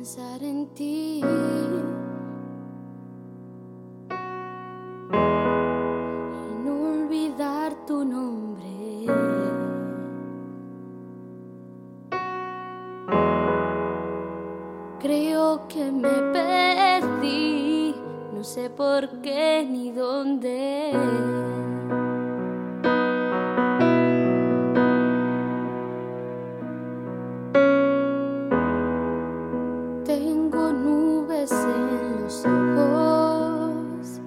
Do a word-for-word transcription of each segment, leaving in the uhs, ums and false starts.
pensar en ti. Y no olvidar tu nombre. Creo que me perdí, no sé por qué ni dónde. Tengo nubes en los ojos.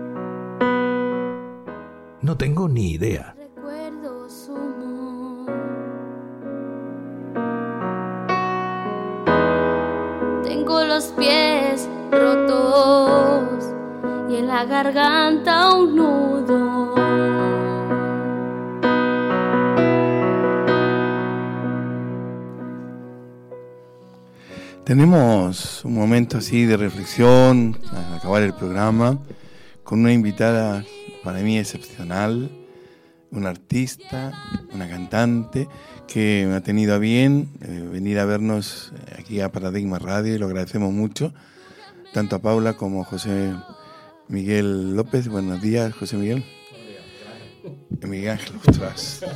No tengo ni idea. Recuerdo su humor. Tengo los pies rotos y en la garganta un nudo. Tenemos un momento así de reflexión al acabar el programa con una invitada para mí excepcional, una artista, una cantante que me ha tenido a bien eh, venir a vernos aquí a Paradigma Radio y lo agradecemos mucho, tanto a Paula como a José Miguel López. Buenos días, José Miguel. Miguel Ángel, ostras.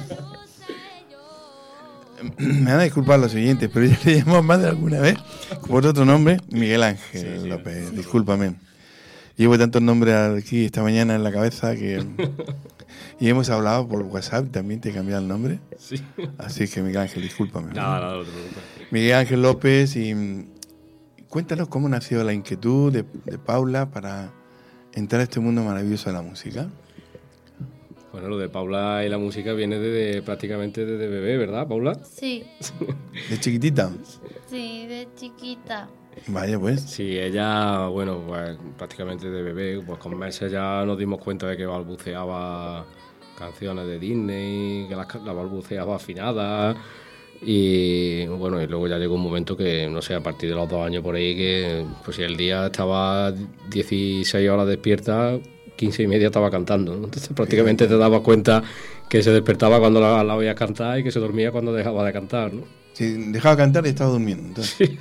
Me van a disculpar los oyentes, pero ya le llamamos más de alguna vez por otro nombre, Miguel Ángel sí, sí, López, sí. Discúlpame. Llevo tantos nombres aquí esta mañana en la cabeza que... Y hemos hablado por WhatsApp, también te he cambiado el nombre. Sí. Así que Miguel Ángel, discúlpame. Nada, nada, no te preocupes. Miguel Ángel López, y cuéntanos cómo nació la inquietud de, de Paula para entrar a este mundo maravilloso de la música. Bueno, lo de Paula y la música viene desde prácticamente desde bebé, ¿verdad, Paula? Sí. ¿De chiquitita? Sí, de chiquita. Vaya, pues. Sí, ella, bueno, pues prácticamente de bebé, pues con meses ya nos dimos cuenta de que balbuceaba canciones de Disney, que las la balbuceaba afinadas. Y bueno, y luego ya llegó un momento que, no sé, a partir de los dos años por ahí, que pues si el día estaba dieciséis horas despierta, quince y media estaba cantando, ¿no? Entonces prácticamente te dabas cuenta que se despertaba cuando la, la oías cantar y que se dormía cuando dejaba de cantar, ¿no? Sí, dejaba de cantar y estaba durmiendo. Entonces. Sí.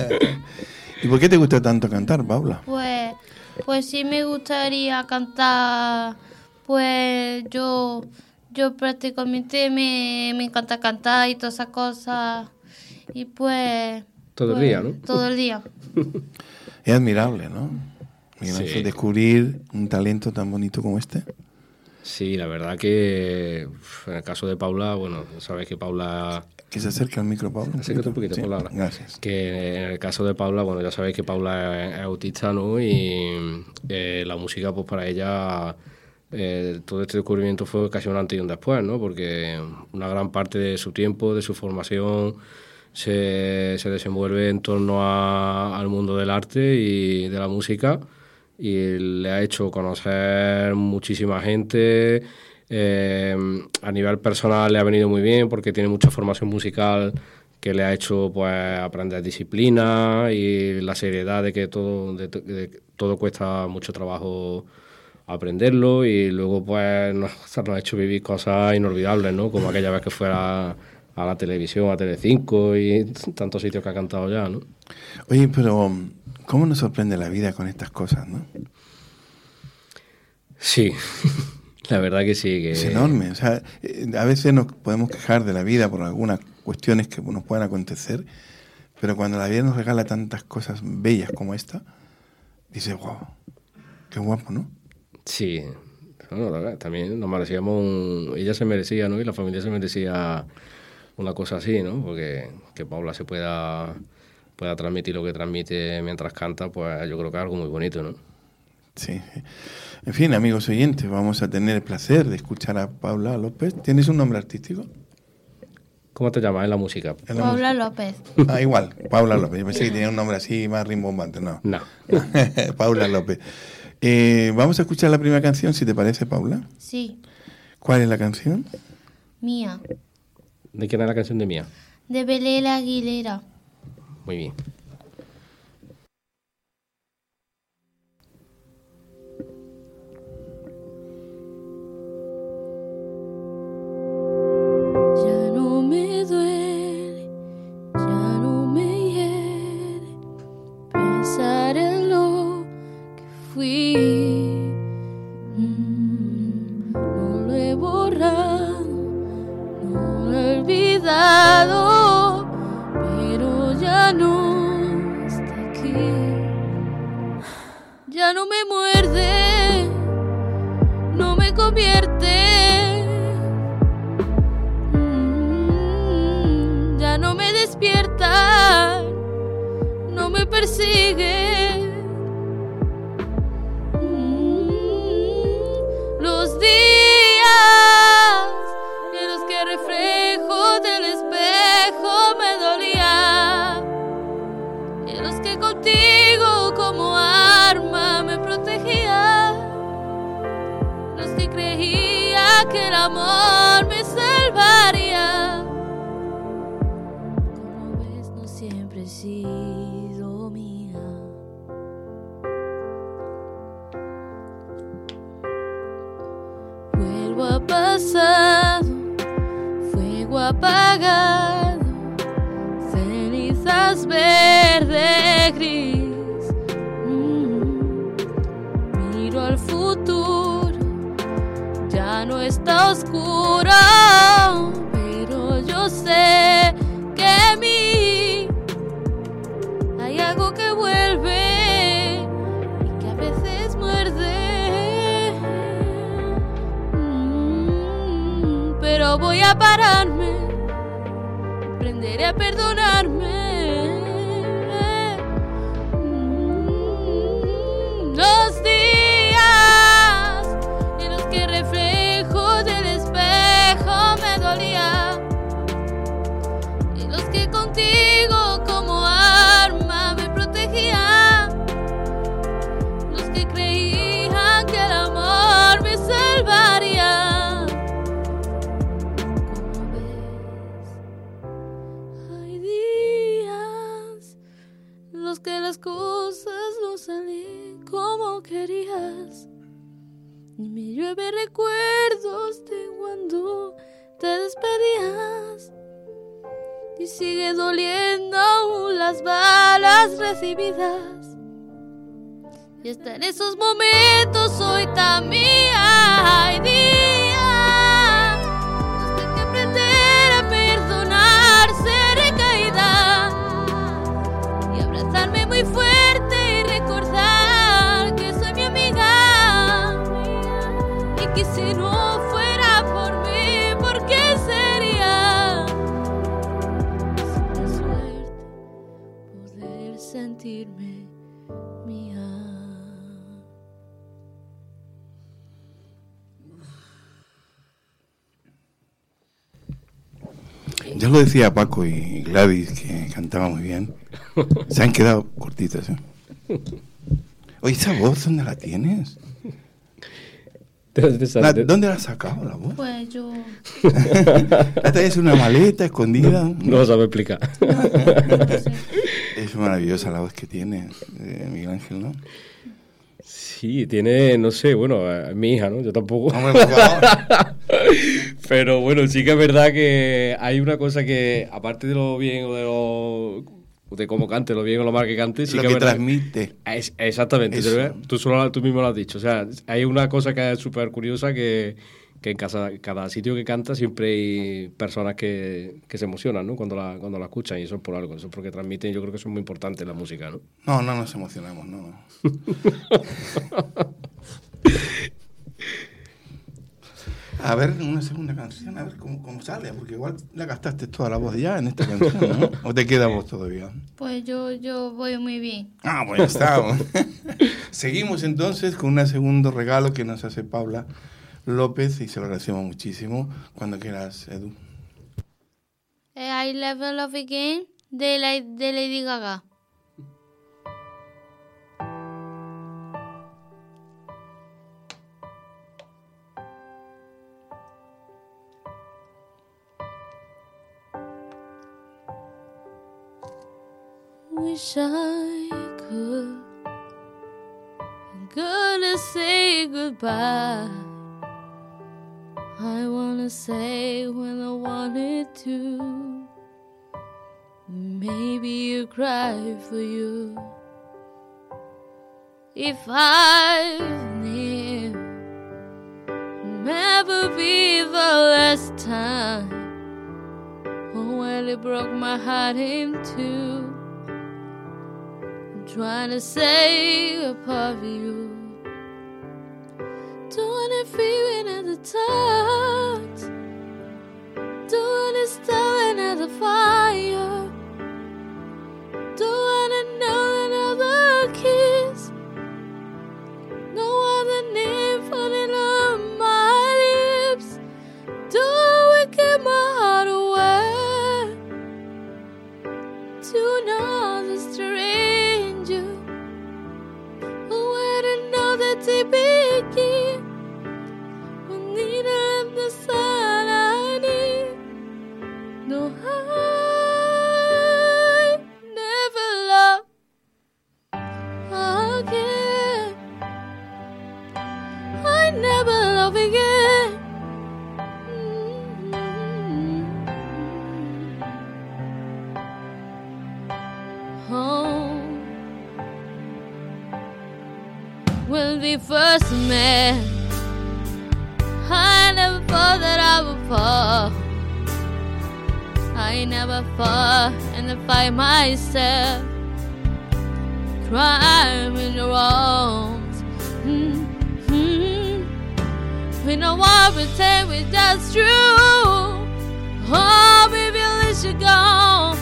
¿Y por qué te gusta tanto cantar, Paula? Pues, pues sí me gustaría cantar, pues yo, yo prácticamente me, me encanta cantar y todas esas cosas, y pues... Todo pues, el día, ¿no? Todo el día. Es admirable, ¿no? Miguel Sí. Ángel, descubrir un talento tan bonito como este. Sí, la verdad que en el caso de Paula, bueno, sabes que Paula... Que se acerque al micro, Paula. Acércate un poquito, sí, Paula, ahora. Gracias. Que en el caso de Paula, bueno, ya sabéis que Paula es, es autista, ¿no? Y eh, la música, pues para ella, eh, todo este descubrimiento fue casi un antes y un después, ¿no? Porque una gran parte de su tiempo, de su formación, se, se desenvuelve en torno a, al mundo del arte y de la música, y le ha hecho conocer muchísima gente. Eh, a nivel personal le ha venido muy bien porque tiene mucha formación musical que le ha hecho pues aprender disciplina y la seriedad de que todo, de, de que todo cuesta mucho trabajo aprenderlo, y luego pues nos, nos ha hecho vivir cosas inolvidables, ¿no? Como aquella vez que fue a, a la televisión, a Telecinco y tantos sitios que ha cantado ya, ¿no? Oye, pero ¿cómo nos sorprende la vida con estas cosas, no? Sí. La verdad que sí. Que... Es enorme. O sea, a veces nos podemos quejar de la vida por algunas cuestiones que nos puedan acontecer, pero cuando la vida nos regala tantas cosas bellas como esta, dices, wow, qué guapo, ¿no? Sí. Bueno, la verdad, también nos merecíamos un... Ella se merecía, ¿no? Y la familia se merecía una cosa así, ¿no? Porque que Paula se pueda, pueda transmitir lo que transmite mientras canta, pues yo creo que es algo muy bonito, ¿no? Sí. En fin, amigos oyentes, vamos a tener el placer de escuchar a Paula López. ¿Tienes un nombre artístico? ¿Cómo te llamas en la música? ¿En la Paula música? López. Ah, igual, Paula López. Yo pensé que tenía un nombre así más rimbombante. No. No. Paula López. Eh, vamos a escuchar la primera canción, si te parece, Paula. Sí. ¿Cuál es la canción? Mía. ¿De quién es la canción de Mía? De Belén Aguilera. Muy bien. Ya no me duele, ya no me hiere, llorado, no lo he olvidado, pero ya no está aquí. Ya no me muerde, no me convierte, mm, ya no me despierta, no me persigue. Los días en los que reflejo del espejo me dolía, en los que contigo como arma me protegía, los que creía que el amor me salvaría. Como ves, no siempre he sido mía. Vuelvo a pasado, fuego apagado, cenizas verde gris. Mm. Miro al futuro, ya no está oscuro, pero yo sé que en mí hay algo que vuelve y que a veces muerde. Pero voy a pararme, aprenderé a perdonarme. Mm, Los días en los que reflejo del espejo me dolía, en los que contigo como arma me protegía, los que creían que el amor me salvaría. Que las cosas no salen como querías y me llueve recuerdos de cuando te despedías y sigue doliendo aún las balas recibidas y hasta en esos momentos soy tan mía. Hay días los que hay que aprender a perdonar, ser recaída, abrazarme muy fuerte y recordar que soy mi amiga y que si no fuera por mí, ¿por qué sería? Es una suerte poder sentirme mía. Ya lo decía Paco y Gladys, que cantaba muy bien. Se han quedado cortitas, ¿eh? Oye, ¿esa voz dónde la tienes? La, ¿Dónde la has sacado la voz? Pues yo... ¿La traes en una maleta escondida? No lo sabe explicar. Es maravillosa la voz que tiene eh, Miguel Ángel, ¿no? Sí, tiene, no sé, bueno, es mi hija, ¿no? Yo tampoco. Hombre, por favor. Pero bueno, sí que es verdad que hay una cosa que, aparte de lo bien o de lo... de cómo cante, lo bien o lo mal que cante, sí lo que, que es verdad, transmite. Es, exactamente, tú, solo, tú mismo lo has dicho. O sea, hay una cosa que es súper curiosa que, que en casa, cada sitio que canta siempre hay personas que, que se emocionan, ¿no? Cuando la, cuando la escuchan, y eso es por algo, eso es porque transmiten. Yo creo que eso es muy importante en la música, ¿no? No, no nos emocionamos, no. A ver, una segunda canción, a ver cómo, cómo sale, porque igual la gastaste toda la voz ya en esta canción, ¿no? ¿O te queda voz todavía? Pues yo, yo voy muy bien. Ah, pues ya está. Seguimos entonces con un segundo regalo que nos hace Paula López y se lo agradecemos muchísimo. Cuando quieras, Edu. I Love Love Again de, la, de Lady Gaga. Wish I could, gonna say goodbye. I wanna say when I wanted to. Maybe you cry for you. If I knew, never be the broke my heart in two. I'm trying to save a part of you. Don't wanna feel another touch. Don't wanna start another fire. Don't wanna know another kiss. No other name falling on my lips. Don't wanna give my heart away to another stranger. Oh, I don't know that they begin. When neither of the sun I need. No, I never love again. I never love again. Mm-hmm. Home. When we first met, I never thought that I would fall. I never thought and find myself crying in your arms. Mm-hmm. We don't want to pretend we're just true. Oh, baby, let you go.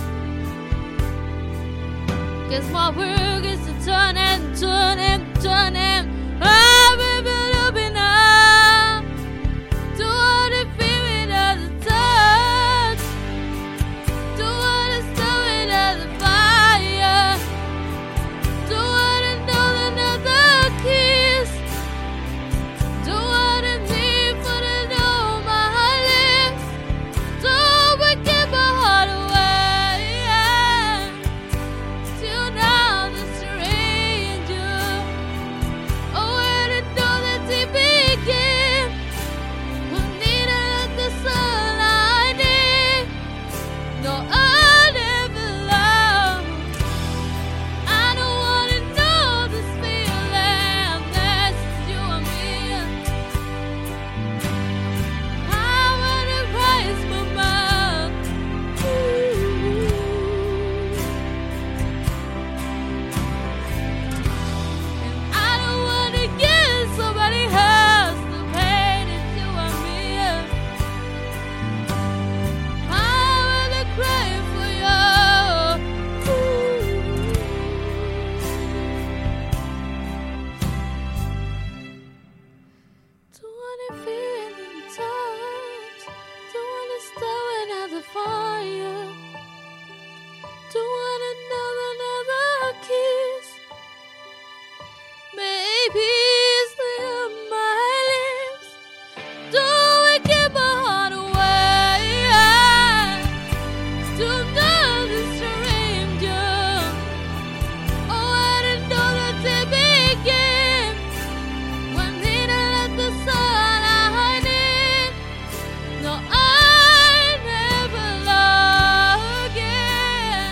Guess my work is to turn and turn and turn and oh, baby, it'll be now. Don't want to feel another touch. Don't want to stop another fire. Don't want to know another kiss. Don't want to leave for the know my lips. Don't want to give my heart away. Till now the stranger. Oh, I didn't know that they begin. We'll need it the sun I need. No, I never love. I don't wanna know this feeling. That's you and me. I wanna rise my mouth. And I don't wanna give somebody else the pain that you and me. I wanna cry for you. Don't wanna feel in touch. Don't wanna start another fire. Don't wanna know another kiss. Maybe it's on my lips. Don't give my heart away to another stranger. Oh, I didn't know that they begin. When did I let the sun I need? No, I never love again.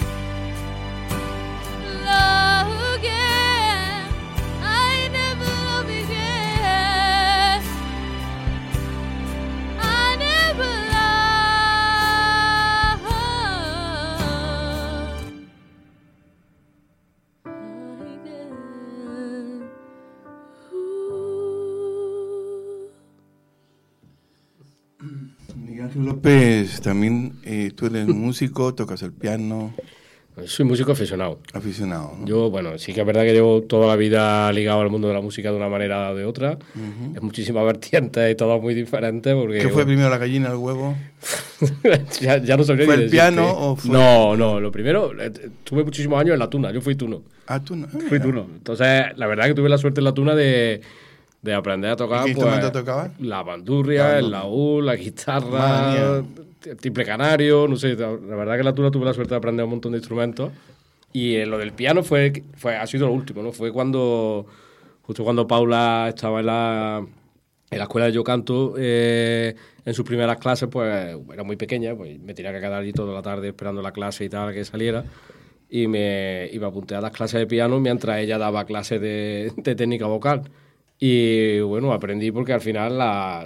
Love again. I never love again. I never love again. Miguel Ángel López, también eh, tú eres músico, tocas el piano, Soy músico aficionado. aficionado, ¿no? Yo, bueno, sí que es verdad que llevo toda la vida ligado al mundo de la música de una manera o de otra. Ujú. Es muchísimas vertientes y todo muy diferente. Porque, ¿Qué fue primero, la gallina o el huevo? ya, ya no sabría ¿Fue ni el decirte. piano o fue- No, no, lo primero, eh, tuve muchísimos años en la tuna, yo fui tuno. Ah, tú no. Ah, Fui mira. tuno. Entonces, la verdad que tuve la suerte en la tuna de, de aprender a tocar. ¿Y qué pues, instrumento tocabas? La bandurria, La el bandurria. laúd, la guitarra, Madre el timbre canario, no sé. La verdad que en la tuna tuve la suerte de aprender un montón de instrumentos. Y eh, lo del piano fue, fue ha sido lo último, ¿no? Fue cuando, justo cuando Paula estaba en la, en la escuela de Yo Canto, eh, en sus primeras clases, pues era muy pequeña, pues me tenía que quedar allí toda la tarde esperando la clase y tal, que saliera. Y me, y me apunté a las clases de piano mientras ella daba clases de, de técnica vocal. Y bueno, aprendí porque al final la,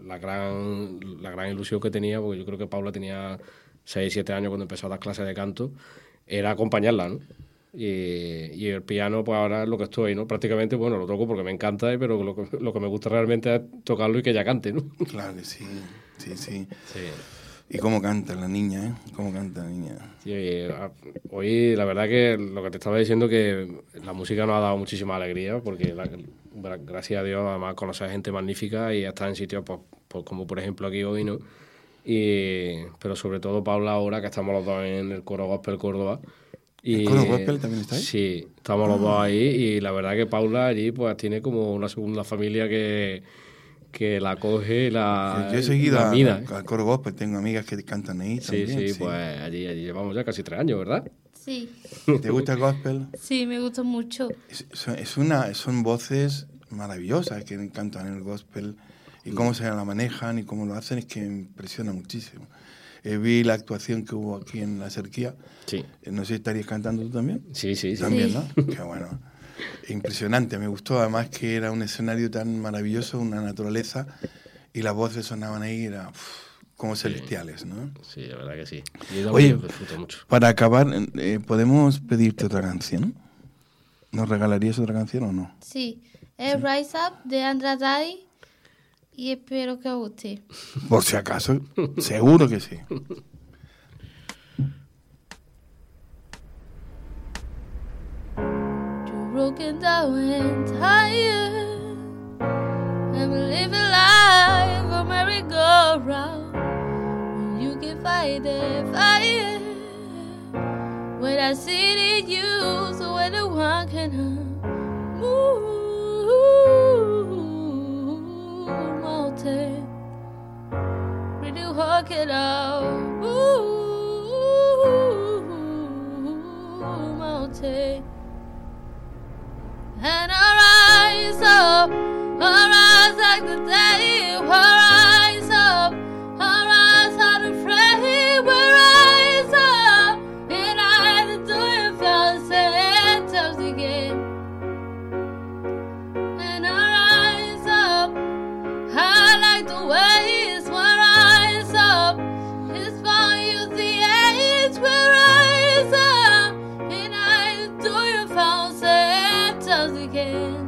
la gran la gran ilusión que tenía, porque yo creo que Paula tenía seis, siete años cuando empezó a dar clases de canto, era acompañarla, ¿no? Y, y el piano, pues ahora es lo que estoy, ¿no? Prácticamente, bueno, lo toco porque me encanta, pero lo que, lo que me gusta realmente es tocarlo y que ella cante, ¿no? Claro que sí, sí, sí. Sí. Y cómo canta la niña, ¿eh? Cómo canta la niña. Sí, hoy la verdad que lo que te estaba diciendo, que la música nos ha dado muchísima alegría, porque la, gracias a Dios además conocer gente magnífica y estar en sitios pues, pues, como por ejemplo aquí hoy, ¿no? Y, pero sobre todo Paula ahora, que estamos los dos en el Coro Gospel Córdoba. Y, ¿El Coro Gospel también está ahí? Sí, estamos ah. los dos ahí, y la verdad que Paula allí pues tiene como una segunda familia que... que la coge y la Yo he seguido la a, mida, ¿eh? al Coro Gospel, tengo amigas que cantan ahí sí, también. Sí, sí, pues allí, allí llevamos ya casi tres años, ¿verdad? Sí. ¿Te gusta el gospel? Sí, me gusta mucho. Es, es una, son voces maravillosas que cantan en el gospel, y cómo se la manejan y cómo lo hacen es que me impresiona muchísimo. Eh, vi la actuación que hubo aquí en la Cerquía. Sí. Eh, no sé, ¿estarías cantando tú también? Sí, sí, sí. También, sí. ¿no? Qué bueno. Impresionante, me gustó, además que era un escenario tan maravilloso, una naturaleza, y las voces sonaban ahí, era uf, como sí. celestiales, ¿no? Sí, la verdad que sí. Y Oye, disfruto mucho. Para acabar, eh, ¿podemos pedirte otra canción? ¿Nos regalarías otra canción o no? Sí, es ¿Sí? Rise Up de Andrade, y espero que os guste. Por si acaso, seguro que sí. Broken down and tired, I'm living life a merry-go-round. When you can fight the fire, when I see it in you, so when the one can move mountain, really walk it out, move mountain. And I rise up, I rise like the day, I rise up, I rise unafraid, we rise up, and I do it thousand times again. And I rise up, I like the waves, we rise up, it's for you the age, we rise up, and I do it thousand times again.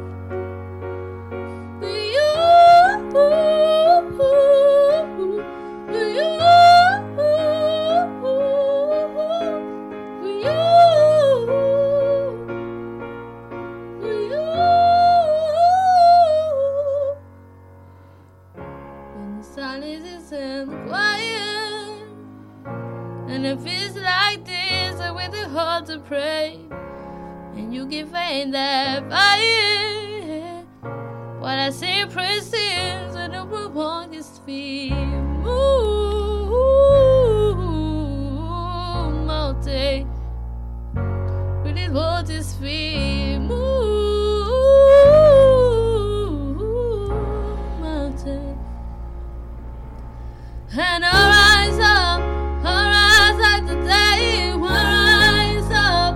When the silence is quiet, and it feels like this, I with the heart to pray. And you can find that fire. What I say, praises, and the world on his feet. Move, mountain. Really hold his feet. Move, mountain. And I rise up, I rise like the day, I rise up.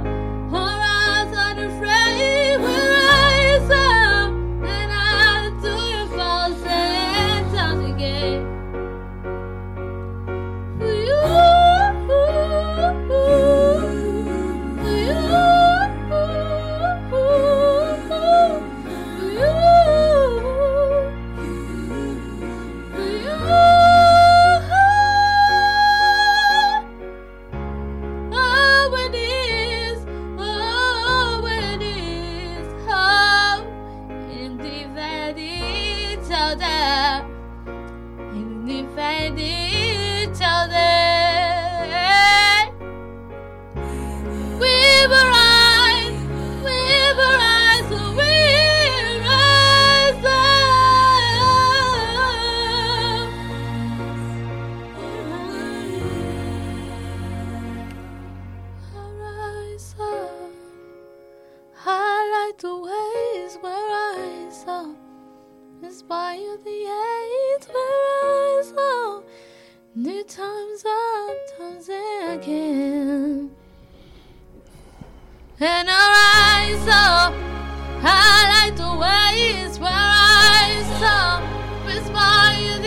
New times up, times again. And I rise up, I like the ways where I rise up, inspire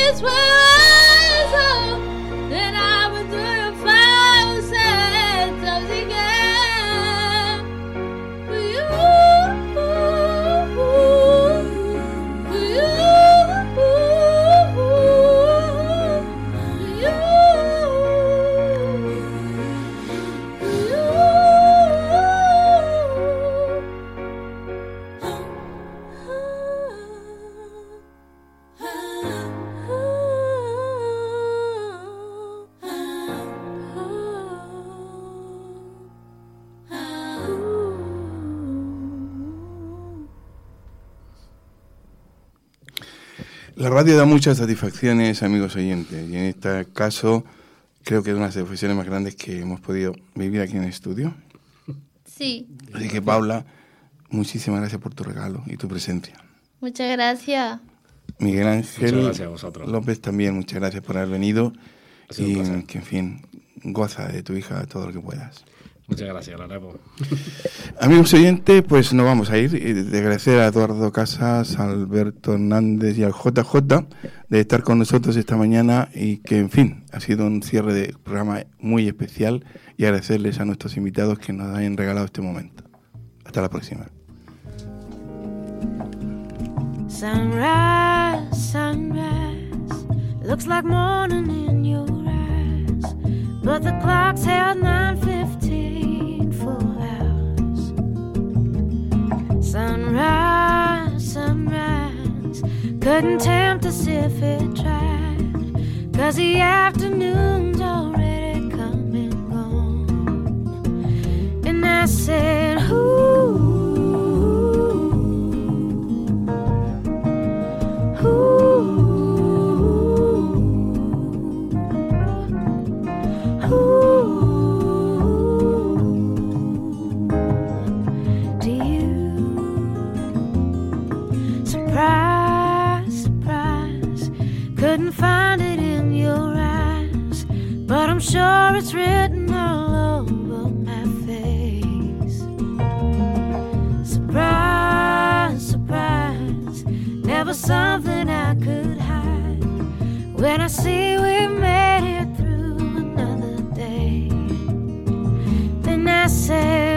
this way, so then I will do your thousand times again. For you, for you, for La radio da muchas satisfacciones, amigos oyentes, y en este caso creo que es una de las satisfacciones más grandes que hemos podido vivir aquí en el estudio. Sí. Así que, Paula, muchísimas gracias por tu regalo y tu presencia. Muchas gracias. Miguel Ángel Muchas gracias a vosotros. López también, muchas gracias por haber venido Ha sido un y placer. que, en fin, goza de tu hija todo lo que puedas. Muchas gracias, lo haremos. Amigos oyentes, pues nos vamos a ir. Y de agradecer a Eduardo Casas, a Alberto Hernández y al J J de estar con nosotros esta mañana y que, en fin, ha sido un cierre de programa muy especial y agradecerles a nuestros invitados que nos hayan regalado este momento. Hasta la próxima. Sunrise, sunrise, looks like morning in your eyes, but the clock's held nine fifteen for hours. Sunrise, sunrise, couldn't tempt us if it tried, 'cause the afternoon's already come and gone. And I said, ooh, couldn't find it in your eyes, but I'm sure it's written all over my face. Surprise, surprise, never something I could hide. When I see we made it through another day, then I say